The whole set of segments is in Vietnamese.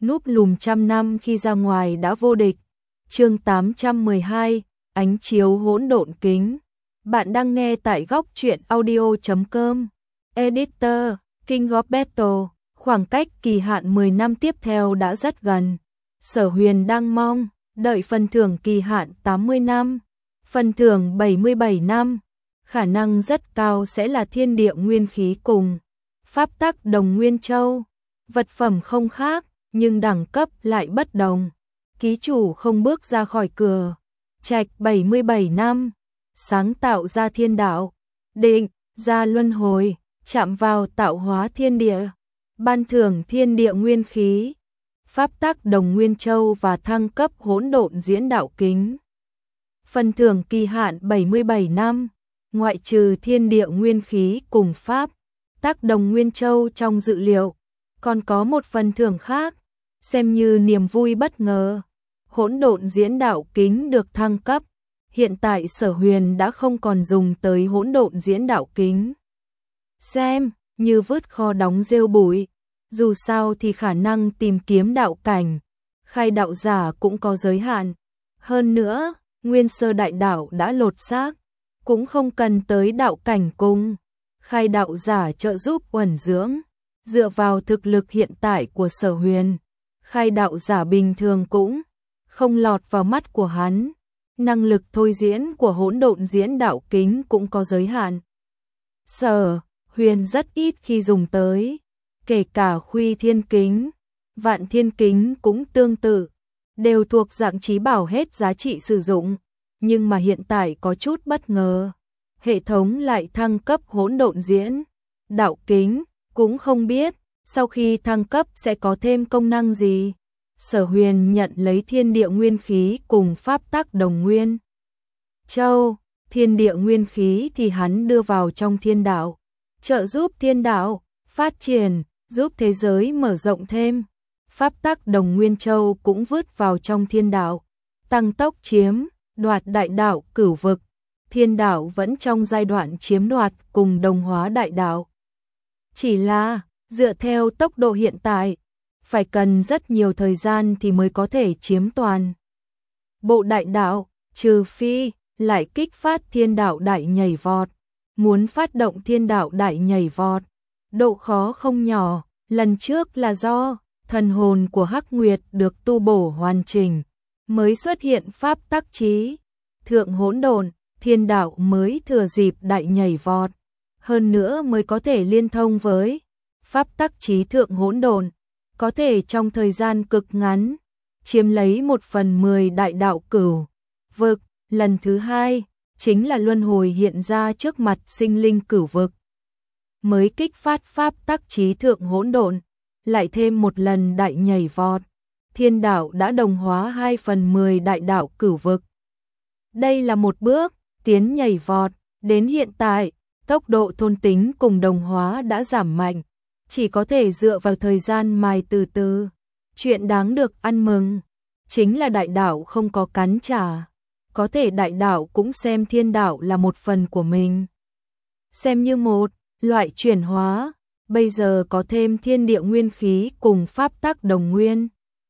núp lùm trăm năm khi ra ngoài đã vô địch. Chương 812, ánh chiếu hỗn độn kính. Bạn đang nghe tại góc truyện audio.com. Editor, King of Battle. Khoảng cách kỳ hạn 10 năm tiếp theo đã rất gần. Sở Huyền đang mong đợi phần thưởng kỳ hạn 80 năm, phần thưởng 77 năm, khả năng rất cao sẽ là thiên địa nguyên khí cùng pháp tắc đồng nguyên châu. Vật phẩm không khác, nhưng đẳng cấp lại bất đồng. Ký chủ không bước ra khỏi cửa. Trạch 77 năm, sáng tạo ra thiên đạo, định ra luân hồi, chạm vào tạo hóa thiên địa, ban thưởng thiên địa nguyên khí, pháp tắc đồng nguyên châu và thăng cấp hỗn độn diễn đạo kính. Phần thưởng kỳ hạn 77 năm, ngoại trừ thiên địa nguyên khí cùng pháp tắc đồng nguyên châu trong dự liệu, còn có một phần thưởng khác, xem như niềm vui bất ngờ. Hỗn độn diễn đạo kính được thăng cấp. Hiện tại Sở Huyền đã không còn dùng tới hỗn độn diễn đạo kính. Xem như vứt kho đóng rêu bụi. Dù sao thì khả năng tìm kiếm đạo cảnh, khai đạo giả cũng có giới hạn. Hơn nữa, nguyên sơ đại đạo đã lột xác, cũng không cần tới đạo cảnh cùng khai đạo giả trợ giúp uẩn dưỡng. Dựa vào thực lực hiện tại của Sở Huyền, khai đạo giả bình thường cũng không lọt vào mắt của hắn. Năng lực thôi diễn của hỗn độn diễn đạo kính cũng có giới hạn. Sở Huyền rất ít khi dùng tới, kể cả Khuy Thiên Kính, Vạn Thiên Kính cũng tương tự, đều thuộc dạng chí bảo hết giá trị sử dụng, nhưng mà hiện tại có chút bất ngờ. Hệ thống lại thăng cấp hỗn độn diễn đạo kính, cũng không biết sau khi thăng cấp sẽ có thêm công năng gì. Sở Huyền nhận lấy thiên địa nguyên khí cùng pháp tắc đồng nguyên châu. Thiên địa nguyên khí thì hắn đưa vào trong thiên đạo, trợ giúp thiên đạo phát triển, giúp thế giới mở rộng thêm. Pháp tắc đồng nguyên châu cũng vứt vào trong thiên đạo, tăng tốc chiếm đoạt đại đạo cửu vực. Thiên đạo vẫn trong giai đoạn chiếm đoạt cùng đồng hóa đại đạo. Chỉ là dựa theo tốc độ hiện tại, phải cần rất nhiều thời gian thì mới có thể chiếm toàn bộ đại đạo, trừ phi lại kích phát thiên đạo đại nhảy vọt. Muốn phát động thiên đạo đại nhảy vọt, độ khó không nhỏ. Lần trước là do thần hồn của Hắc Nguyệt được tu bổ hoàn chỉnh, mới xuất hiện pháp tắc chí thượng hỗn độn, thiên đạo mới thừa dịp đại nhảy vọt, hơn nữa mới có thể liên thông với pháp tắc chí thượng hỗn độn, có thể trong thời gian cực ngắn chiếm lấy 1/10 đại đạo cửu vực. Lần thứ hai chính là luân hồi hiện ra trước mặt sinh linh cửu vực, mới kích phát pháp tắc chí thượng hỗn độn, lại thêm một lần đại nhảy vọt, thiên đạo đã đồng hóa 2/10 đại đạo cửu vực. Đây là một bước tiến nhảy vọt. Đến hiện tại, tốc độ thôn tính cùng đồng hóa đã giảm mạnh, chỉ có thể dựa vào thời gian mài từ từ. Chuyện đáng được ăn mừng chính là đại đạo không có cắn trả, có thể đại đạo cũng xem thiên đạo là một phần của mình, xem như một loại chuyển hóa. Bây giờ có thêm thiên địa nguyên khí cùng pháp tắc đồng nguyên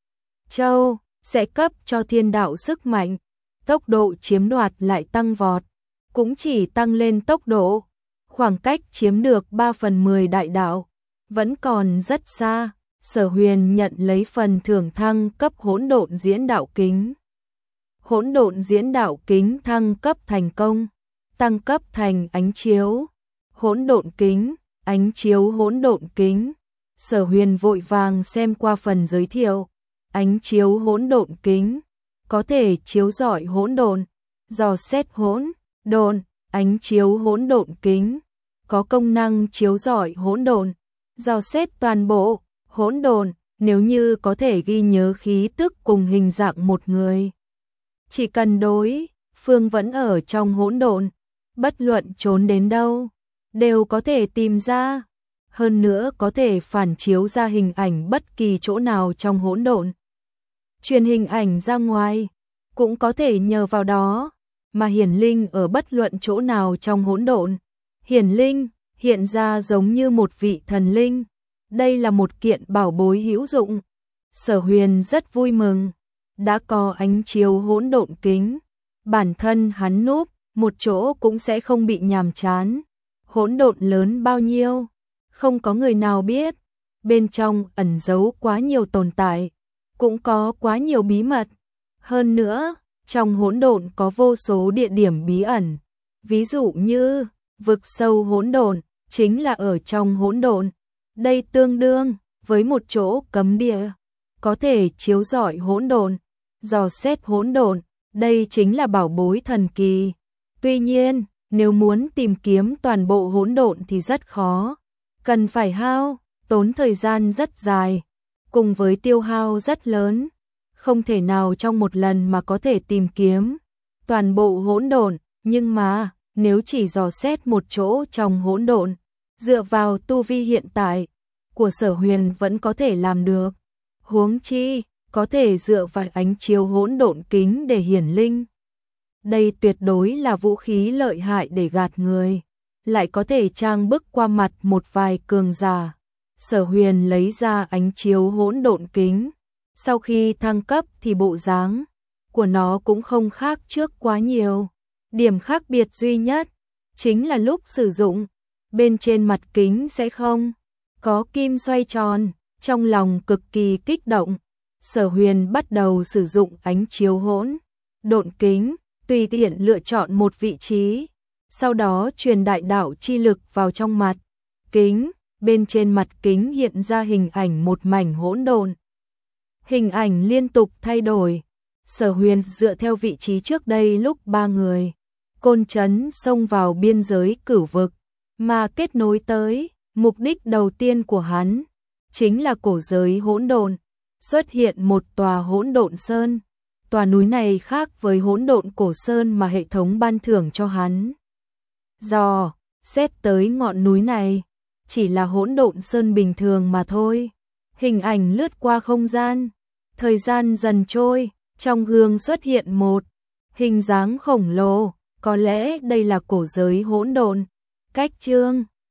châu, sẽ cấp cho thiên đạo sức mạnh, tốc độ chiếm đoạt lại tăng vọt, cũng chỉ tăng lên tốc độ. Khoảng cách chiếm được 3/10 đại đạo vẫn còn rất xa. Sở Huyền nhận lấy phần thưởng thăng cấp hỗn độn diễn đạo kính. Hỗn độn diễn đạo kính thăng cấp thành công, tăng cấp thành ánh chiếu hỗn độn kính, ánh chiếu hỗn độn kính. Sở Huyền vội vàng xem qua phần giới thiệu. Ánh chiếu hỗn độn kính có thể chiếu rọi hỗn độn, dò xét hỗn độn. Ánh chiếu hỗn độn kính có công năng chiếu rọi hỗn độn, dò xét toàn bộ hỗn độn. Nếu như có thể ghi nhớ khí tức cùng hình dạng một người, chỉ cần đối phương vẫn ở trong hỗn độn, bất luận trốn đến đâu đều có thể tìm ra. Hơn nữa có thể phản chiếu ra hình ảnh bất kỳ chỗ nào trong hỗn độn, truyền hình ảnh ra ngoài, cũng có thể nhờ vào đó mà hiển linh ở bất luận chỗ nào trong hỗn độn. Hiển linh hiện ra giống như một vị thần linh. Đây là một kiện bảo bối hữu dụng. Sở Huyền rất vui mừng, đã có ánh chiếu hỗn độn kính, bản thân hắn núp một chỗ cũng sẽ không bị nhàm chán. Hỗn độn lớn bao nhiêu, không có người nào biết, bên trong ẩn giấu quá nhiều tồn tại, cũng có quá nhiều bí mật. Hơn nữa, trong hỗn độn có vô số địa điểm bí ẩn, ví dụ như vực sâu hỗn độn chính là ở trong hỗn độn. Đây tương đương với một chỗ cấm địa, có thể chiếu rọi hỗn độn, dò xét hỗn độn, đây chính là bảo bối thần kỳ. Tuy nhiên, nếu muốn tìm kiếm toàn bộ hỗn độn thì rất khó, cần phải hao tốn thời gian rất dài, cùng với tiêu hao rất lớn, không thể nào trong một lần mà có thể tìm kiếm toàn bộ hỗn độn, nhưng mà nếu chỉ dò xét một chỗ trong hỗn độn, dựa vào tu vi hiện tại của Sở Huyền vẫn có thể làm được. Huống chi, có thể dựa vào ánh chiếu hỗn độn kính để hiển linh. Đây tuyệt đối là vũ khí lợi hại để gạt người, lại có thể trang bức qua mặt một vài cường giả. Sở Huyền lấy ra ánh chiếu hỗn độn kính, sau khi thăng cấp thì bộ dáng của nó cũng không khác trước quá nhiều. Điểm khác biệt duy nhất chính là lúc sử dụng, bên trên mặt kính sẽ không có kim xoay tròn. Trong lòng cực kỳ kích động, Sở Huyền bắt đầu sử dụng ánh chiếu hỗn độn kính, tùy tiện lựa chọn một vị trí, sau đó truyền đại đạo chi lực vào trong mặt kính. Bên trên mặt kính hiện ra hình ảnh một mảnh hỗn độn. Hình ảnh liên tục thay đổi. Sở Huyền dựa theo vị trí trước đây lúc ba người côn trấn xông vào biên giới cửu vực mà kết nối tới. Mục đích đầu tiên của hắn chính là cổ giới hỗn độn. Xuất hiện một tòa hỗn độn sơn. Tòa núi này khác với hỗn độn cổ sơn mà hệ thống ban thưởng cho hắn. Dò xét tới ngọn núi này, chỉ là hỗn độn sơn bình thường mà thôi. Hình ảnh lướt qua không gian, thời gian dần trôi, trong gương xuất hiện một hình dáng khổng lồ, có lẽ đây là cổ giới hỗn độn. Cách chương